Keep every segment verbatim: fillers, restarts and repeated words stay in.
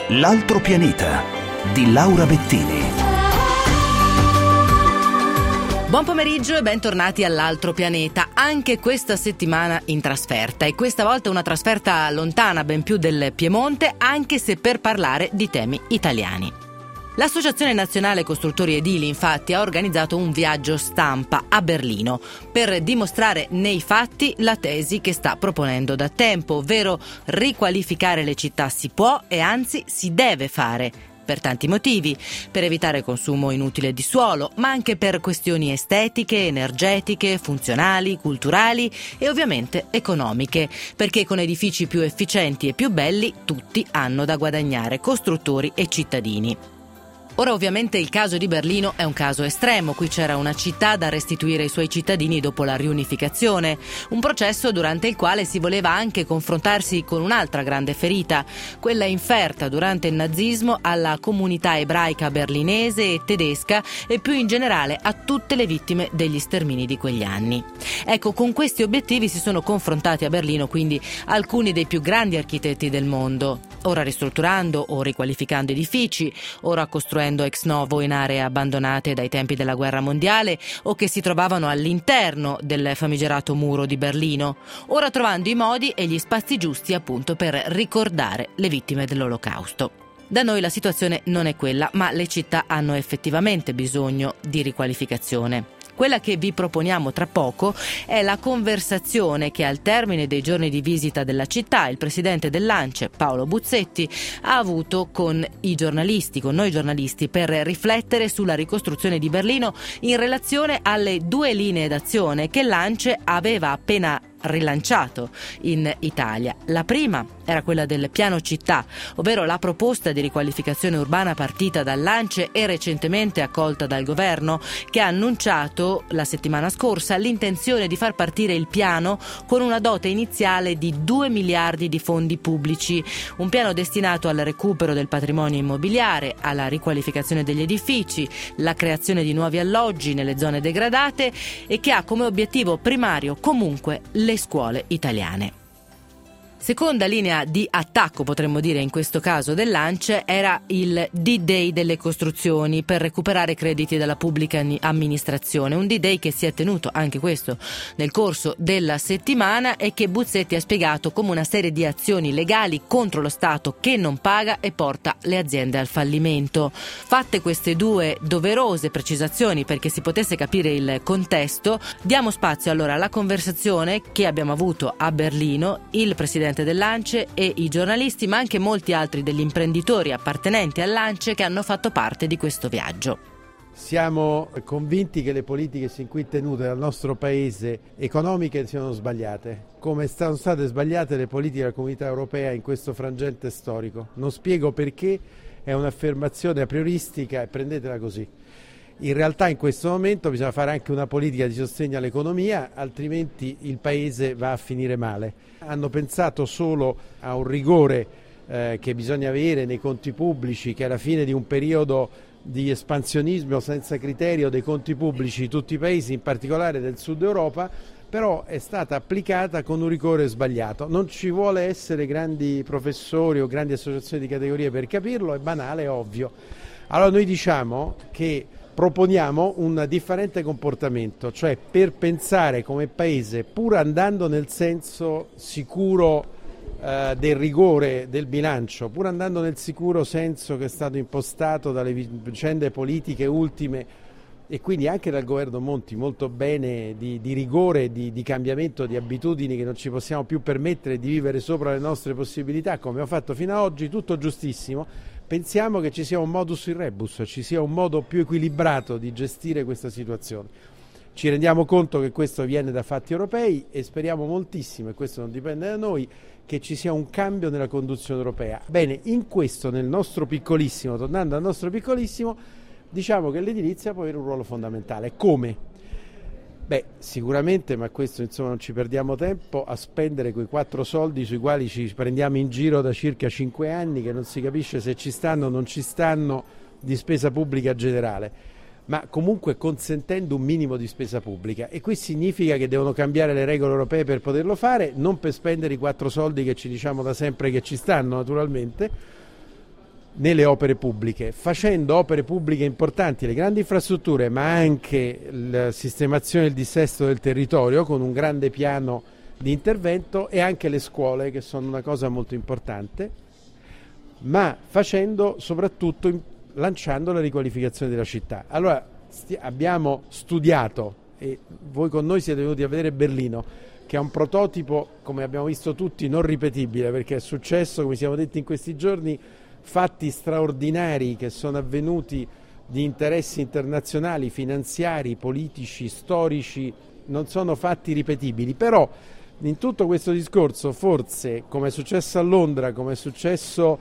L'altro pianeta di Laura Bettini. Buon pomeriggio e bentornati all'Altro pianeta, anche questa settimana in trasferta, e questa volta una trasferta lontana ben più del Piemonte, anche se per parlare di temi italiani. L'Associazione Nazionale Costruttori Edili infatti ha organizzato un viaggio stampa a Berlino per dimostrare nei fatti la tesi che sta proponendo da tempo, ovvero riqualificare le città si può e anzi si deve fare. Per tanti motivi, per evitare consumo inutile di suolo, ma anche per questioni estetiche, energetiche, funzionali, culturali e ovviamente economiche, perché con edifici più efficienti e più belli tutti hanno da guadagnare, costruttori e cittadini. Ora ovviamente il caso di Berlino è un caso estremo, qui c'era una città da restituire ai suoi cittadini dopo la riunificazione, un processo durante il quale si voleva anche confrontarsi con un'altra grande ferita, quella inferta durante il nazismo alla comunità ebraica berlinese e tedesca e più in generale a tutte le vittime degli stermini di quegli anni. Ecco, con questi obiettivi si sono confrontati a Berlino quindi alcuni dei più grandi architetti del mondo, ora ristrutturando o riqualificando edifici, ora costruendo ex novo in aree abbandonate dai tempi della guerra mondiale o che si trovavano all'interno del famigerato muro di Berlino, ora trovando i modi e gli spazi giusti appunto per ricordare le vittime dell'Olocausto. Da noi la situazione non è quella, ma le città hanno effettivamente bisogno di riqualificazione. Quella che vi proponiamo tra poco è la conversazione che al termine dei giorni di visita della città il presidente dell'ANCE, Paolo Buzzetti, ha avuto con i giornalisti, con noi giornalisti, per riflettere sulla ricostruzione di Berlino in relazione alle due linee d'azione che l'ANCE aveva appena rilanciato in Italia. La prima era quella del piano città, ovvero la proposta di riqualificazione urbana partita dall'ANCE e recentemente accolta dal governo, che ha annunciato la settimana scorsa l'intenzione di far partire il piano con una dote iniziale di due miliardi di fondi pubblici, un piano destinato al recupero del patrimonio immobiliare, alla riqualificazione degli edifici, la creazione di nuovi alloggi nelle zone degradate e che ha come obiettivo primario comunque le scuole italiane. Seconda linea di attacco, potremmo dire in questo caso dell'ANCE, era il D-Day delle costruzioni per recuperare crediti dalla pubblica amministrazione, un D-Day che si è tenuto anche questo nel corso della settimana e che Buzzetti ha spiegato come una serie di azioni legali contro lo Stato che non paga e porta le aziende al fallimento. Fatte queste due doverose precisazioni perché si potesse capire il contesto, diamo spazio allora alla conversazione che abbiamo avuto a Berlino, il presidente dell'ANCE e i giornalisti, ma anche molti altri degli imprenditori appartenenti all'ANCE che hanno fatto parte di questo viaggio. Siamo convinti che le politiche sin qui tenute dal nostro paese economiche siano sbagliate, come sono state sbagliate le politiche della Comunità Europea in questo frangente storico. Non spiego perché, è un'affermazione a prioristica e prendetela così. In realtà in questo momento bisogna fare anche una politica di sostegno all'economia, altrimenti il Paese va a finire male. Hanno pensato solo a un rigore eh, che bisogna avere nei conti pubblici, che alla fine di un periodo di espansionismo senza criterio dei conti pubblici di tutti i paesi, in particolare del sud Europa, però è stata applicata con un rigore sbagliato. Non ci vuole essere grandi professori o grandi associazioni di categorie per capirlo, è banale, è ovvio. Allora noi diciamo che proponiamo un differente comportamento, cioè per pensare come Paese, pur andando nel senso sicuro eh, del rigore del bilancio, pur andando nel sicuro senso che è stato impostato dalle vicende politiche ultime e quindi anche dal governo Monti molto bene di, di rigore, di, di cambiamento di abitudini che non ci possiamo più permettere di vivere sopra le nostre possibilità come ho fatto fino ad oggi, tutto giustissimo. Pensiamo che ci sia un modus in rebus, ci sia un modo più equilibrato di gestire questa situazione. Ci rendiamo conto che questo viene da fatti europei e speriamo moltissimo, e questo non dipende da noi, che ci sia un cambio nella conduzione europea. Bene, in questo, nel nostro piccolissimo, tornando al nostro piccolissimo, diciamo che l'edilizia può avere un ruolo fondamentale. Come? Beh, sicuramente, ma questo insomma non ci perdiamo tempo a spendere quei quattro soldi sui quali ci prendiamo in giro da circa cinque anni, che non si capisce se ci stanno o non ci stanno, di spesa pubblica generale, ma comunque consentendo un minimo di spesa pubblica. E qui significa che devono cambiare le regole europee per poterlo fare, non per spendere i quattro soldi che ci diciamo da sempre che ci stanno naturalmente, nelle opere pubbliche, facendo opere pubbliche importanti, le grandi infrastrutture, ma anche la sistemazione del dissesto del territorio con un grande piano di intervento, e anche le scuole, che sono una cosa molto importante, ma facendo soprattutto, lanciando la riqualificazione della città. Allora sti- abbiamo studiato, e voi con noi siete venuti a vedere Berlino, che è un prototipo, come abbiamo visto tutti, non ripetibile, perché è successo, come siamo detti in questi giorni, fatti straordinari che sono avvenuti di interessi internazionali, finanziari, politici, storici, non sono fatti ripetibili. Però in tutto questo discorso, forse, come è successo a Londra, come è successo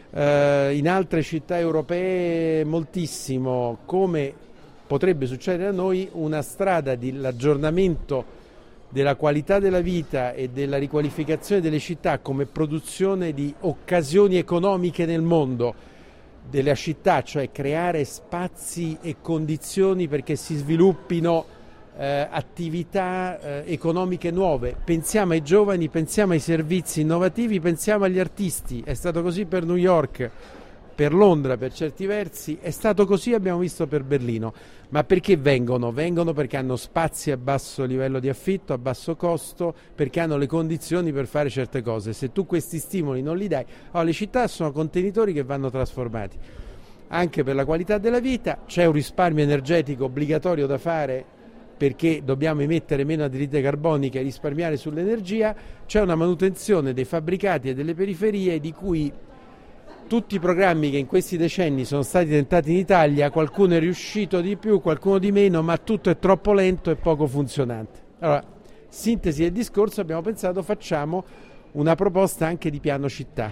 eh, in altre città europee moltissimo, come potrebbe succedere a noi, una strada dell'aggiornamento della qualità della vita e della riqualificazione delle città come produzione di occasioni economiche nel mondo della città, cioè creare spazi e condizioni perché si sviluppino eh, attività eh, economiche nuove. Pensiamo ai giovani, pensiamo ai servizi innovativi, pensiamo agli artisti. È stato così per New York, per Londra per certi versi, è stato così, abbiamo visto, per Berlino. Ma perché vengono? Vengono perché hanno spazi a basso livello di affitto, a basso costo, perché hanno le condizioni per fare certe cose. Se tu questi stimoli non li dai, oh, le città sono contenitori che vanno trasformati. Anche per la qualità della vita c'è un risparmio energetico obbligatorio da fare, perché dobbiamo emettere meno anidride carbonica e risparmiare sull'energia. C'è una manutenzione dei fabbricati e delle periferie di cui tutti i programmi che in questi decenni sono stati tentati in Italia, qualcuno è riuscito di più, qualcuno di meno, ma tutto è troppo lento e poco funzionante. Allora, sintesi del discorso, abbiamo pensato, facciamo una proposta anche di piano città.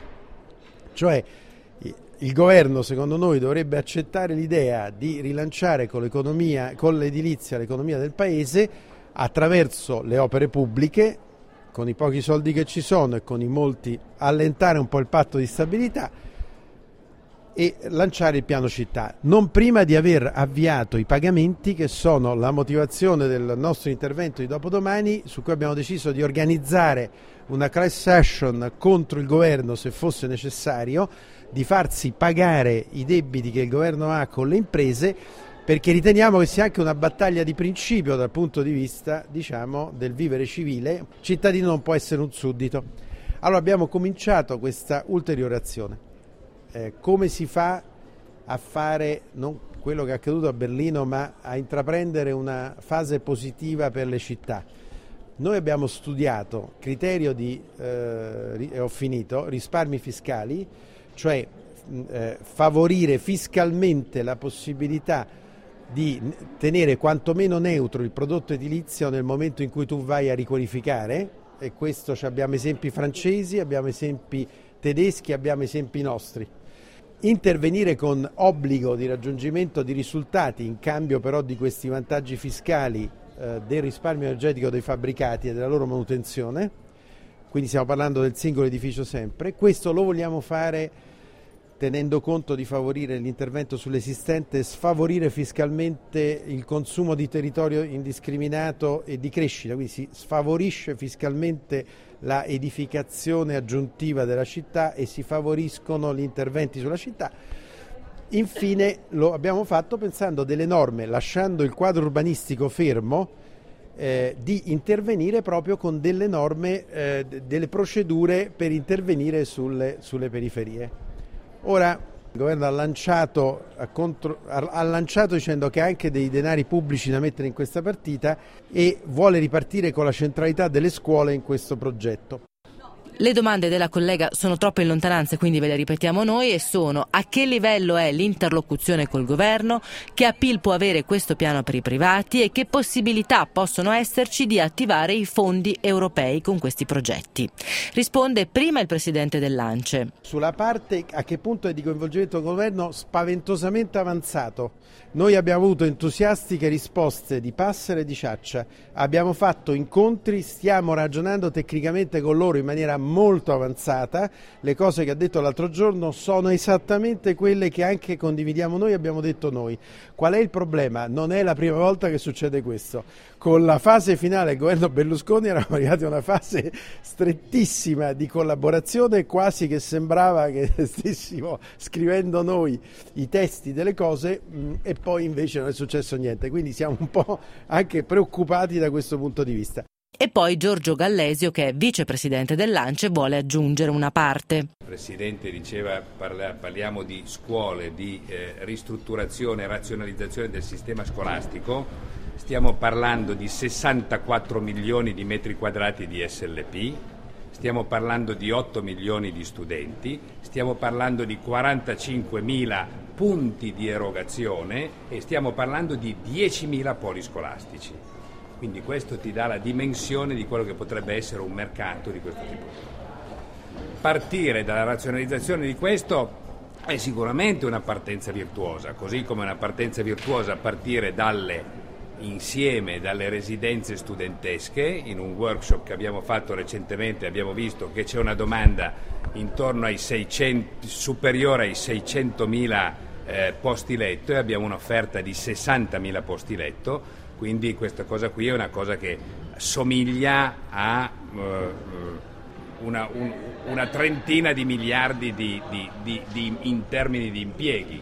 Cioè, il governo, secondo noi, dovrebbe accettare l'idea di rilanciare con l'economia, con l'edilizia, l'economia del paese attraverso le opere pubbliche, con i pochi soldi che ci sono e con i molti, allentare un po' il patto di stabilità e lanciare il piano città, non prima di aver avviato i pagamenti, che sono la motivazione del nostro intervento di dopodomani, su cui abbiamo deciso di organizzare una class action contro il governo se fosse necessario, di farsi pagare i debiti che il governo ha con le imprese, perché riteniamo che sia anche una battaglia di principio dal punto di vista, diciamo, del vivere civile. Il cittadino non può essere un suddito. Allora abbiamo cominciato questa ulteriore azione. Eh, come si fa a fare non quello che è accaduto a Berlino, ma a intraprendere una fase positiva per le città? Noi abbiamo studiato criterio di, eh, e ho finito, risparmi fiscali, cioè eh, favorire fiscalmente la possibilità di tenere quantomeno neutro il prodotto edilizio nel momento in cui tu vai a riqualificare, e questo abbiamo esempi francesi, abbiamo esempi tedeschi, abbiamo esempi nostri. Intervenire con obbligo di raggiungimento di risultati in cambio però di questi vantaggi fiscali eh, del risparmio energetico dei fabbricati e della loro manutenzione, quindi stiamo parlando del singolo edificio sempre. Questo lo vogliamo fare tenendo conto di favorire l'intervento sull'esistente e sfavorire fiscalmente il consumo di territorio indiscriminato e di crescita, quindi si sfavorisce fiscalmente la edificazione aggiuntiva della città e si favoriscono gli interventi sulla città. Infine lo abbiamo fatto pensando delle norme, lasciando il quadro urbanistico fermo, eh, di intervenire proprio con delle norme, eh, delle procedure per intervenire sulle, sulle periferie. Ora il governo ha lanciato, ha, contro, ha, ha lanciato dicendo che ha anche dei denari pubblici da mettere in questa partita e vuole ripartire con la centralità delle scuole in questo progetto. Le domande della collega sono troppo in lontananza, quindi ve le ripetiamo noi, e sono: a che livello è l'interlocuzione col governo, che appeal può avere questo piano per i privati e che possibilità possono esserci di attivare i fondi europei con questi progetti. Risponde prima il presidente dell'ANCE. Sulla parte a che punto è di coinvolgimento del governo, spaventosamente avanzato. Noi abbiamo avuto entusiastiche risposte di Passera e di Ciaccia, abbiamo fatto incontri, stiamo ragionando tecnicamente con loro in maniera molto avanzata, le cose che ha detto l'altro giorno sono esattamente quelle che anche condividiamo noi, abbiamo detto noi. Qual è il problema? Non è la prima volta che succede questo. Con la fase finale del governo Berlusconi eravamo arrivati a una fase strettissima di collaborazione, quasi che sembrava che stessimo scrivendo noi i testi delle cose mh, e poi invece non è successo niente, quindi siamo un po' anche preoccupati da questo punto di vista. E poi Giorgio Gallesio, che è vicepresidente dell'ANCE, vuole aggiungere una parte. Il Presidente diceva parla, parliamo di scuole, di eh, ristrutturazione e razionalizzazione del sistema scolastico, stiamo parlando di sessantaquattro milioni di metri quadrati di S L P, stiamo parlando di otto milioni di studenti, stiamo parlando di quarantacinquemila punti di erogazione e stiamo parlando di diecimila poli scolastici. Quindi questo ti dà la dimensione di quello che potrebbe essere un mercato di questo tipo. Partire dalla razionalizzazione di questo è sicuramente una partenza virtuosa, così come una partenza virtuosa partire dalle insieme dalle residenze studentesche. In un workshop che abbiamo fatto recentemente abbiamo visto che c'è una domanda intorno ai seicento, superiore ai seicentomila eh, posti letto e abbiamo un'offerta di sessantamila posti letto. Quindi questa cosa qui è una cosa che somiglia a uh, una, un, una trentina di miliardi di, di, di, di, in termini di impieghi,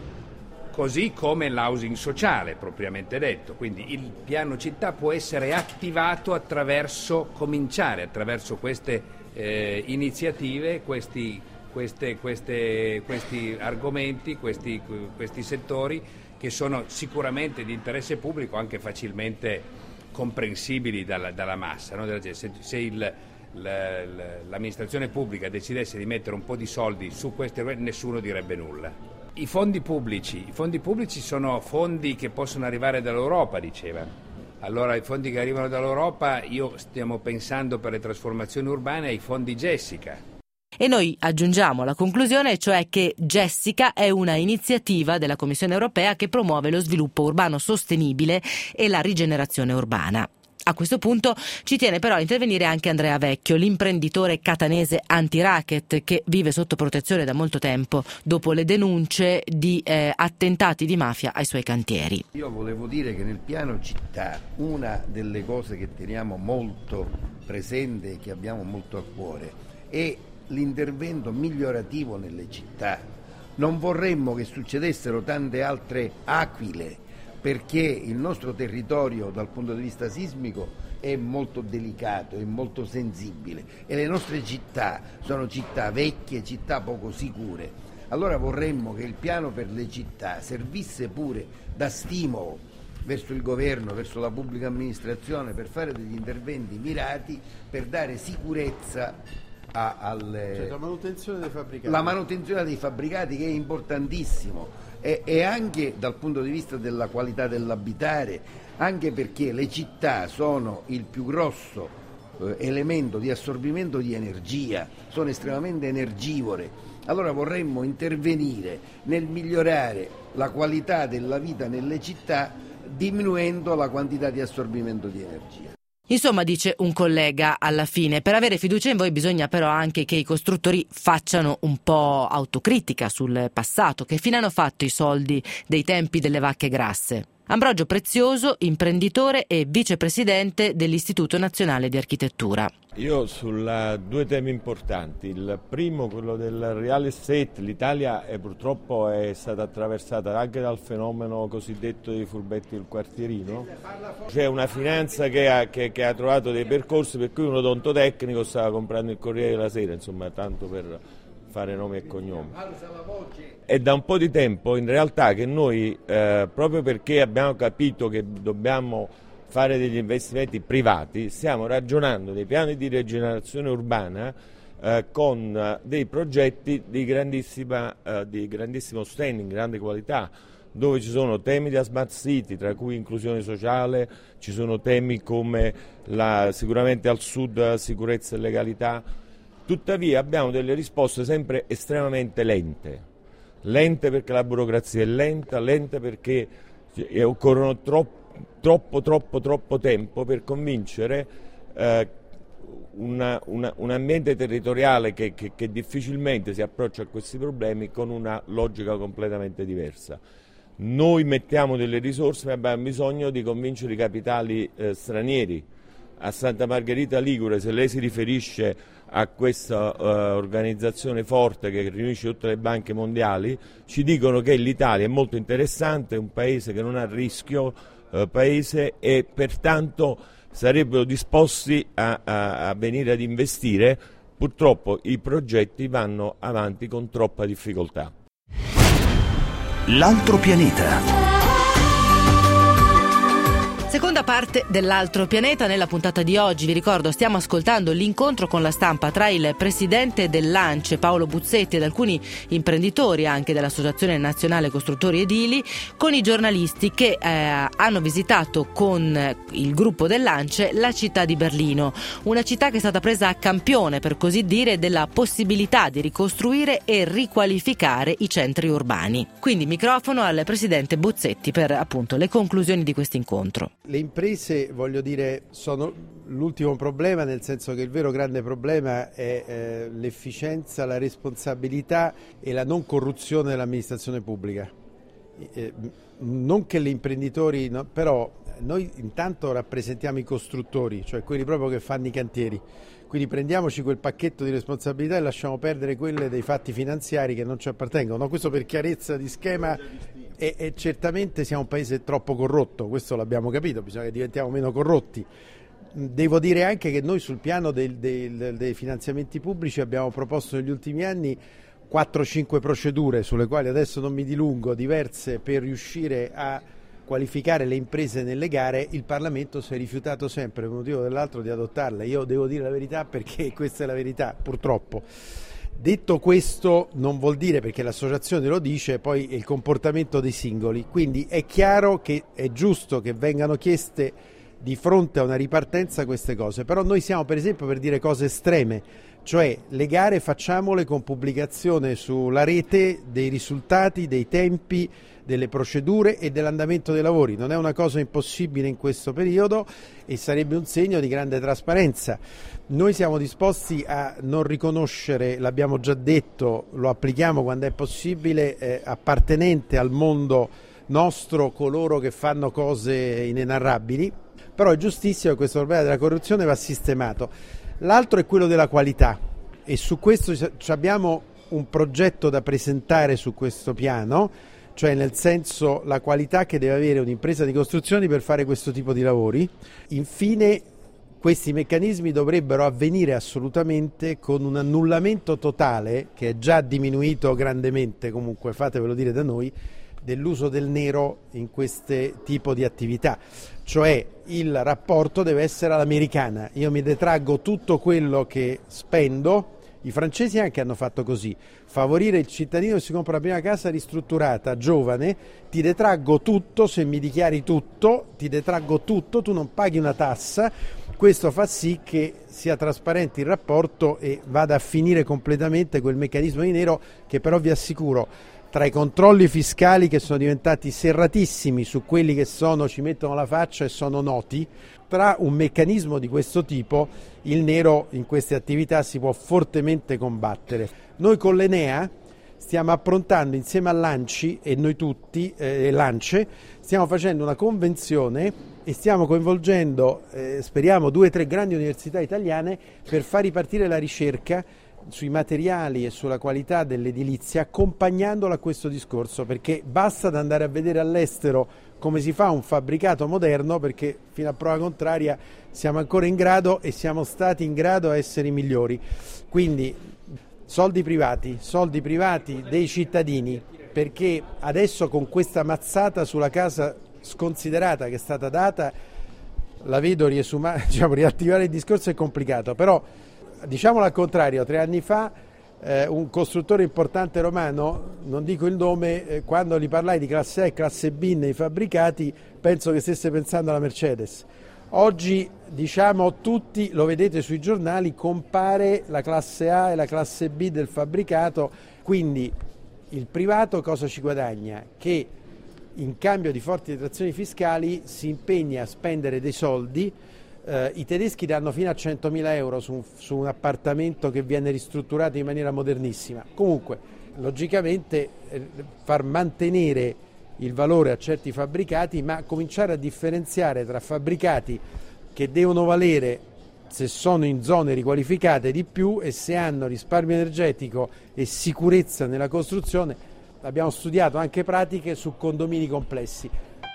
così come l'housing sociale propriamente detto. Quindi il piano città può essere attivato attraverso, cominciare attraverso queste eh, iniziative, questi, queste, queste, questi argomenti, questi, questi settori che sono sicuramente di interesse pubblico, anche facilmente comprensibili dalla, dalla massa, no? Se, se il, la, l'amministrazione pubblica decidesse di mettere un po' di soldi su queste, nessuno direbbe nulla. I fondi pubblici, i fondi pubblici sono fondi che possono arrivare dall'Europa, diceva. Allora i fondi che arrivano dall'Europa, io stiamo pensando per le trasformazioni urbane ai fondi Jessica. E noi aggiungiamo la conclusione, cioè che Jessica è una iniziativa della Commissione europea che promuove lo sviluppo urbano sostenibile e la rigenerazione urbana. A questo punto ci tiene però a intervenire anche Andrea Vecchio, l'imprenditore catanese anti-racket che vive sotto protezione da molto tempo dopo le denunce di eh, attentati di mafia ai suoi cantieri. Io volevo dire che nel piano città una delle cose che teniamo molto presente e che abbiamo molto a cuore è l'intervento migliorativo nelle città. Non vorremmo che succedessero tante altre aquile, perché il nostro territorio dal punto di vista sismico è molto delicato, è molto sensibile e le nostre città sono città vecchie, città poco sicure. Allora vorremmo che il piano per le città servisse pure da stimolo verso il governo, verso la pubblica amministrazione, per fare degli interventi mirati per dare sicurezza A, alle, cioè la manutenzione dei fabbricati. La manutenzione dei fabbricati, che è importantissimo, e, e anche dal punto di vista della qualità dell'abitare, anche perché le città sono il più grosso eh, elemento di assorbimento di energia, sono estremamente energivore. Allora vorremmo intervenire nel migliorare la qualità della vita nelle città, diminuendo la quantità di assorbimento di energia. Insomma, dice un collega alla fine, per avere fiducia in voi bisogna però anche che i costruttori facciano un po' autocritica sul passato. Che fine hanno fatto i soldi dei tempi delle vacche grasse? Ambrogio Prezioso, imprenditore e vicepresidente dell'Istituto Nazionale di Architettura. Io sulla due temi importanti. Il primo, quello del real estate. L'Italia è, purtroppo è stata attraversata anche dal fenomeno cosiddetto dei furbetti del quartierino. C'è una finanza che ha, che, che ha trovato dei percorsi per cui un odontotecnico stava comprando il Corriere della Sera, insomma, tanto per fare nomi e cognomi. È da un po' di tempo in realtà che noi, eh, proprio perché abbiamo capito che dobbiamo fare degli investimenti privati, stiamo ragionando dei piani di rigenerazione urbana eh, con eh, dei progetti di, grandissima, eh, di grandissimo standing, grande qualità, dove ci sono temi da smart city, tra cui inclusione sociale, ci sono temi come la, sicuramente al sud sicurezza e legalità. Tuttavia abbiamo delle risposte sempre estremamente lente, lente perché la burocrazia è lenta, lente perché occorrono troppo, troppo, troppo, troppo tempo per convincere eh, una, una, un ambiente territoriale che, che, che difficilmente si approccia a questi problemi con una logica completamente diversa. Noi mettiamo delle risorse, ma abbiamo bisogno di convincere i capitali eh, stranieri. A Santa Margherita Ligure, se lei si riferisce a questa uh, organizzazione forte che riunisce tutte le banche mondiali, ci dicono che l'Italia è molto interessante, è un paese che non ha rischio, uh, paese, e pertanto sarebbero disposti a, a, a venire ad investire. Purtroppo i progetti vanno avanti con troppa difficoltà. L'altro pianeta. Seconda parte dell'altro pianeta. Nella puntata di oggi, vi ricordo, stiamo ascoltando l'incontro con la stampa tra il presidente dell'A N C E Paolo Buzzetti ed alcuni imprenditori anche dell'Associazione Nazionale Costruttori Edili con i giornalisti che eh, hanno visitato con il gruppo dell'A N C E la città di Berlino, una città che è stata presa a campione, per così dire, della possibilità di ricostruire e riqualificare i centri urbani. Quindi microfono al presidente Buzzetti per appunto le conclusioni di questo incontro. Le imprese, voglio dire, sono l'ultimo problema, nel senso che il vero grande problema è eh, l'efficienza, la responsabilità e la non corruzione dell'amministrazione pubblica. Eh, non che gli imprenditori, no, però noi intanto rappresentiamo i costruttori, cioè quelli proprio che fanno i cantieri. Quindi prendiamoci quel pacchetto di responsabilità e lasciamo perdere quelle dei fatti finanziari che non ci appartengono. No, questo per chiarezza di schema. E, e certamente siamo un paese troppo corrotto, questo l'abbiamo capito, bisogna che diventiamo meno corrotti. Devo dire anche che noi sul piano del, del, dei finanziamenti pubblici abbiamo proposto negli ultimi anni quattro cinque procedure, sulle quali adesso non mi dilungo, diverse, per riuscire a qualificare le imprese nelle gare. Il Parlamento si è rifiutato sempre, per un motivo o dell'altro, di adottarle. Io devo dire la verità, perché questa è la verità, purtroppo. Detto questo, non vuol dire, perché l'associazione lo dice, poi il comportamento dei singoli. Quindi è chiaro che è giusto che vengano chieste di fronte a una ripartenza queste cose, però noi siamo per esempio per dire cose estreme, cioè le gare facciamole con pubblicazione sulla rete dei risultati, dei tempi, delle procedure e dell'andamento dei lavori. Non è una cosa impossibile in questo periodo e sarebbe un segno di grande trasparenza. Noi siamo disposti a non riconoscere, l'abbiamo già detto, lo applichiamo quando è possibile, eh, appartenente al mondo nostro coloro che fanno cose inenarrabili, però è giustissimo che questo problema della corruzione va sistemato. L'altro è quello della qualità e su questo abbiamo un progetto da presentare su questo piano, cioè nel senso la qualità che deve avere un'impresa di costruzioni per fare questo tipo di lavori. Infine, questi meccanismi dovrebbero avvenire assolutamente con un annullamento totale, che è già diminuito grandemente, comunque fatevelo dire da noi, dell'uso del nero in queste tipo di attività. Cioè il rapporto deve essere all'americana, io mi detraggo tutto quello che spendo. I francesi anche hanno fatto così, favorire il cittadino che si compra la prima casa ristrutturata, giovane, ti detraggo tutto, se mi dichiari tutto, ti detraggo tutto, tu non paghi una tassa. Questo fa sì che sia trasparente il rapporto e vada a finire completamente quel meccanismo di nero che però vi assicuro, tra i controlli fiscali che sono diventati serratissimi su quelli che sono, ci mettono la faccia e sono noti, tra un meccanismo di questo tipo il nero in queste attività si può fortemente combattere. Noi con l'Enea stiamo approntando insieme all'A N C I e noi tutti, eh, l'A N C E, stiamo facendo una convenzione e stiamo coinvolgendo, eh, speriamo, due o tre grandi università italiane per far ripartire la ricerca sui materiali e sulla qualità dell'edilizia, accompagnandola a questo discorso, perché basta da andare a vedere all'estero come si fa un fabbricato moderno, perché fino a prova contraria siamo ancora in grado e siamo stati in grado a essere i migliori. Quindi soldi privati, soldi privati dei cittadini, perché adesso con questa mazzata sulla casa sconsiderata che è stata data, la vedo riesumare, diciamo, riattivare il discorso è complicato, però diciamolo al contrario, tre anni fa eh, un costruttore importante romano, non dico il nome, eh, quando gli parlai di classe A e classe B nei fabbricati, penso che stesse pensando alla Mercedes. Oggi, diciamo, tutti, lo vedete sui giornali, compare la classe A e la classe B del fabbricato, quindi il privato cosa ci guadagna? Che in cambio di forti detrazioni fiscali si impegna a spendere dei soldi eh, i tedeschi danno fino a centomila euro su, su un appartamento che viene ristrutturato in maniera modernissima. Comunque, logicamente eh, far mantenere il valore a certi fabbricati, ma cominciare a differenziare tra fabbricati che devono valere, se sono in zone riqualificate, di più, e se hanno risparmio energetico e sicurezza nella costruzione. Abbiamo studiato anche pratiche su condomini complessi.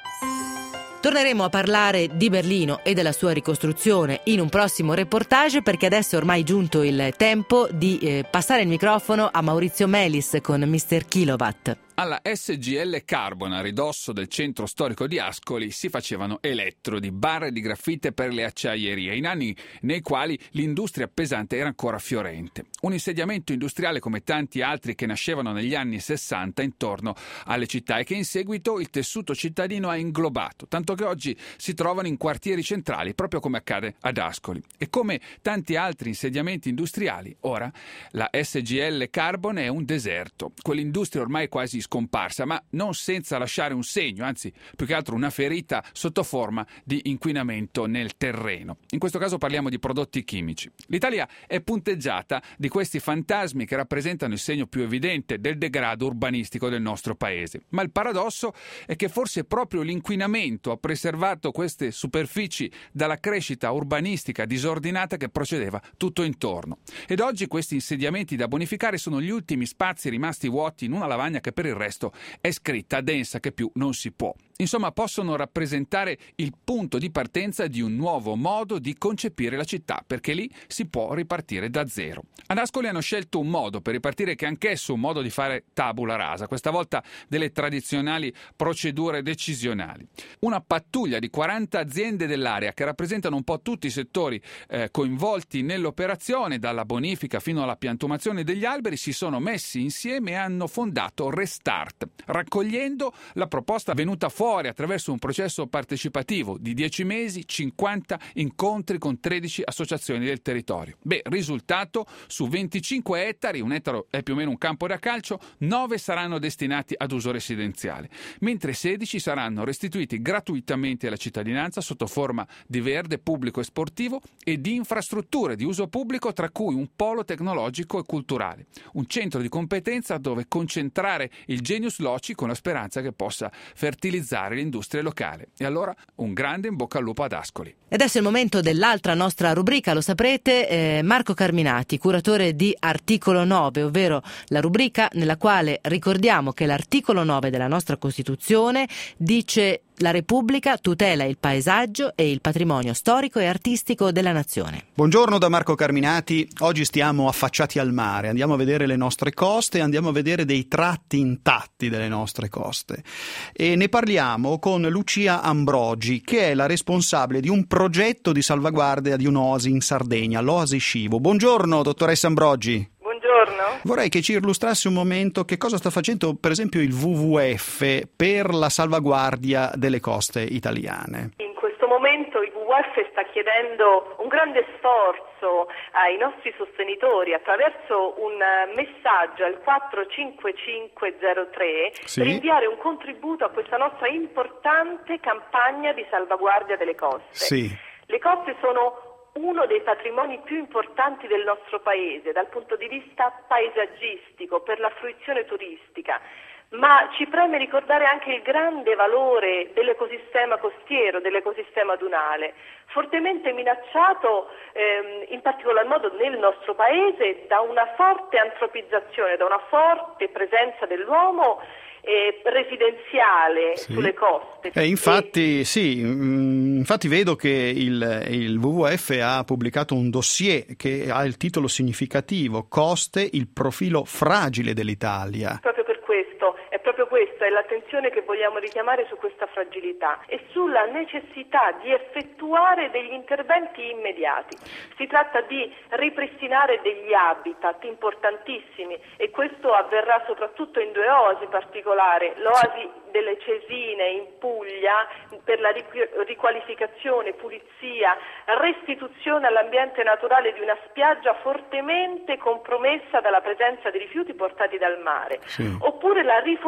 Torneremo a parlare di Berlino e della sua ricostruzione in un prossimo reportage, perché adesso è ormai giunto il tempo di eh, passare il microfono a Maurizio Melis con mister Kilowatt. Alla S G L Carbon, a ridosso del centro storico di Ascoli, si facevano elettrodi, barre di graffite per le acciaierie, in anni nei quali l'industria pesante era ancora fiorente. Un insediamento industriale come tanti altri che nascevano negli anni sessanta intorno alle città e che in seguito il tessuto cittadino ha inglobato, tanto che oggi si trovano in quartieri centrali, proprio come accade ad Ascoli. E come tanti altri insediamenti industriali, ora la S G L Carbon è un deserto, quell'industria ormai quasi scomparsa, ma non senza lasciare un segno, anzi più che altro una ferita sotto forma di inquinamento nel terreno. In questo caso parliamo di prodotti chimici. L'Italia è punteggiata di questi fantasmi che rappresentano il segno più evidente del degrado urbanistico del nostro paese. Ma il paradosso è che forse proprio l'inquinamento ha preservato queste superfici dalla crescita urbanistica disordinata che procedeva tutto intorno. Ed oggi questi insediamenti da bonificare sono gli ultimi spazi rimasti vuoti in una lavagna che per il resto è scritta densa che più non si può. Insomma, possono rappresentare il punto di partenza di un nuovo modo di concepire la città, perché lì si può ripartire da zero. Ad Ascoli hanno scelto un modo per ripartire che è anch'esso un modo di fare tabula rasa, questa volta delle tradizionali procedure decisionali. Una pattuglia di quaranta aziende dell'area che rappresentano un po' tutti i settori eh, coinvolti nell'operazione, dalla bonifica fino alla piantumazione degli alberi, si sono messi insieme e hanno fondato Restart, raccogliendo la proposta venuta fuori attraverso un processo partecipativo di dieci mesi, cinquanta incontri con tredici associazioni del territorio. Beh, risultato: su venticinque ettari, un ettaro è più o meno un campo da calcio, nove saranno destinati ad uso residenziale, mentre sedici saranno restituiti gratuitamente alla cittadinanza sotto forma di verde pubblico e sportivo e di infrastrutture di uso pubblico, tra cui un polo tecnologico e culturale, un centro di competenza dove concentrare il genius loci con la speranza che possa fertilizzare l'industria locale. E allora un grande in bocca al lupo ad Ascoli. E adesso è il momento dell'altra nostra rubrica, lo saprete, eh, Marco Carminati, curatore di Articolo nove, ovvero la rubrica nella quale ricordiamo che l'articolo nove della nostra Costituzione dice: la Repubblica tutela il paesaggio e il patrimonio storico e artistico della nazione. Buongiorno da Marco Carminati. Oggi stiamo affacciati al mare, andiamo a vedere le nostre coste, andiamo a vedere dei tratti intatti delle nostre coste. E ne parliamo con Lucia Ambrogi, che è la responsabile di un progetto di salvaguardia di un'oasi in Sardegna, l'Oasi Scivo. Buongiorno, dottoressa Ambrogi. Buongiorno. Vorrei che ci illustrasse un momento che cosa sta facendo per esempio il W W F per la salvaguardia delle coste italiane. In questo momento il W W F sta chiedendo un grande sforzo ai nostri sostenitori attraverso un messaggio al quattro cinque cinque zero tre, sì, per inviare un contributo a questa nostra importante campagna di salvaguardia delle coste. Sì. Le coste sono uno dei patrimoni più importanti del nostro paese dal punto di vista paesaggistico, per la fruizione turistica, ma ci preme ricordare anche il grande valore dell'ecosistema costiero, dell'ecosistema dunale, fortemente minacciato ehm, in particolar modo nel nostro paese da una forte antropizzazione, da una forte presenza dell'uomo Eh, residenziale, sì, sulle coste. Eh, infatti, e... sì, infatti vedo che il, il W W F ha pubblicato un dossier che ha il titolo significativo: Coste, il profilo fragile dell'Italia. Proprio per questo, è proprio questa è l'attenzione che vogliamo richiamare su questa fragilità e sulla necessità di effettuare degli interventi immediati. Si tratta di ripristinare degli habitat importantissimi e questo avverrà soprattutto in due oasi particolari. L'oasi delle Cesine in Puglia per la riqualificazione, pulizia, restituzione all'ambiente naturale di una spiaggia fortemente compromessa dalla presenza di rifiuti portati dal mare, sì, oppure la riforestazione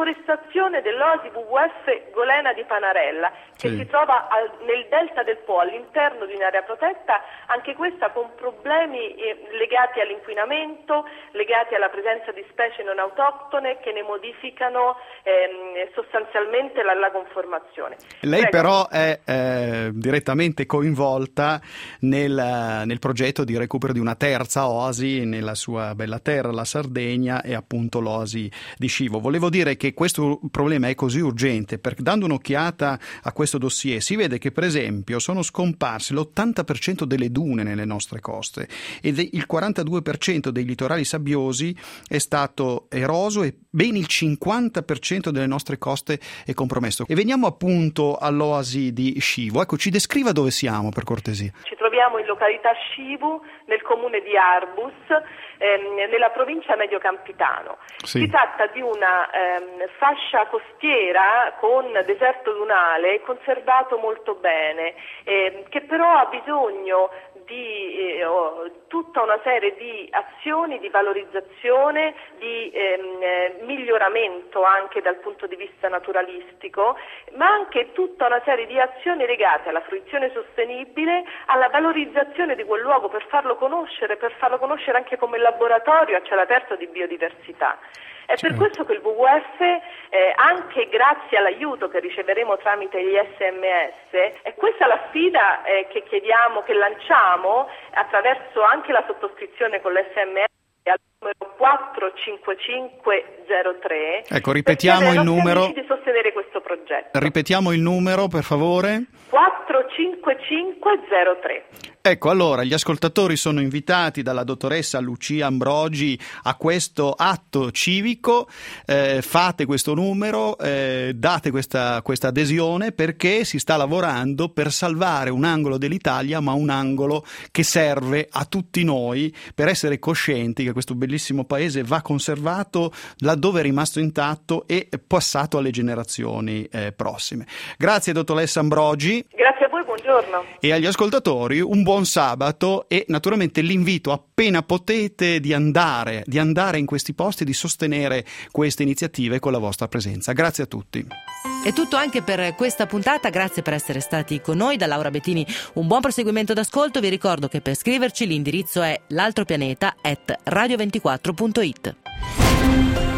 deforestazione dell'oasi W W F Golena di Panarella, che sì. si trova al, nel delta del Po, all'interno di un'area protetta, anche questa con problemi eh, legati all'inquinamento, legati alla presenza di specie non autoctone che ne modificano ehm, sostanzialmente la, la conformazione. Lei Prego. però è eh, direttamente coinvolta nel, nel progetto di recupero di una terza oasi nella sua bella terra, la Sardegna, e appunto l'oasi di Scivo. Volevo dire che questo problema è così urgente perché, dando un'occhiata a questo dossier, si vede che per esempio sono scomparse l'ottanta per cento delle dune nelle nostre coste ed il quarantadue per cento dei litorali sabbiosi è stato eroso e ben il cinquanta per cento delle nostre coste è compromesso. E veniamo appunto all'oasi di Scivo. Ecco, ci descriva dove siamo, per cortesia. Ci troviamo in località Scivu, nel comune di Arbus, ehm, nella provincia Mediocampitano. Sì. Si tratta di una ehm, fascia costiera con deserto dunale conservato molto bene, ehm, che però ha bisogno di eh, oh, tutta una serie di azioni di valorizzazione, di ehm, miglioramento anche dal punto di vista naturalistico, ma anche tutta una serie di azioni legate alla fruizione sostenibile, alla valorizzazione di quel luogo per farlo conoscere, per farlo conoscere anche come laboratorio a cielo aperto di biodiversità. È per questo che il W W F, eh, anche grazie all'aiuto che riceveremo tramite gli S M S, è questa la sfida eh, che chiediamo, che lanciamo attraverso anche la sottoscrizione con l'S M S al numero quattro cinque cinque zero tre. Ecco, ripetiamo il numero. Di sostenere questo progetto. Ripetiamo il numero, per favore. quattro cinque cinque zero tre. Ecco, allora gli ascoltatori sono invitati dalla dottoressa Lucia Ambrogi a questo atto civico, eh, fate questo numero, eh, date questa, questa adesione, perché si sta lavorando per salvare un angolo dell'Italia, ma un angolo che serve a tutti noi per essere coscienti che questo bellissimo paese va conservato laddove è rimasto intatto e passato alle generazioni eh, prossime. Grazie dottoressa Ambrogi. Grazie a voi, buongiorno. E agli ascoltatori un buon sabato e naturalmente l'invito appena potete di andare, di andare in questi posti, di sostenere queste iniziative con la vostra presenza. Grazie a tutti. È tutto anche per questa puntata, grazie per essere stati con noi. Da Laura Bettini un buon proseguimento d'ascolto. Vi ricordo che per scriverci l'indirizzo è l'altropianeta at radio ventiquattro punto it.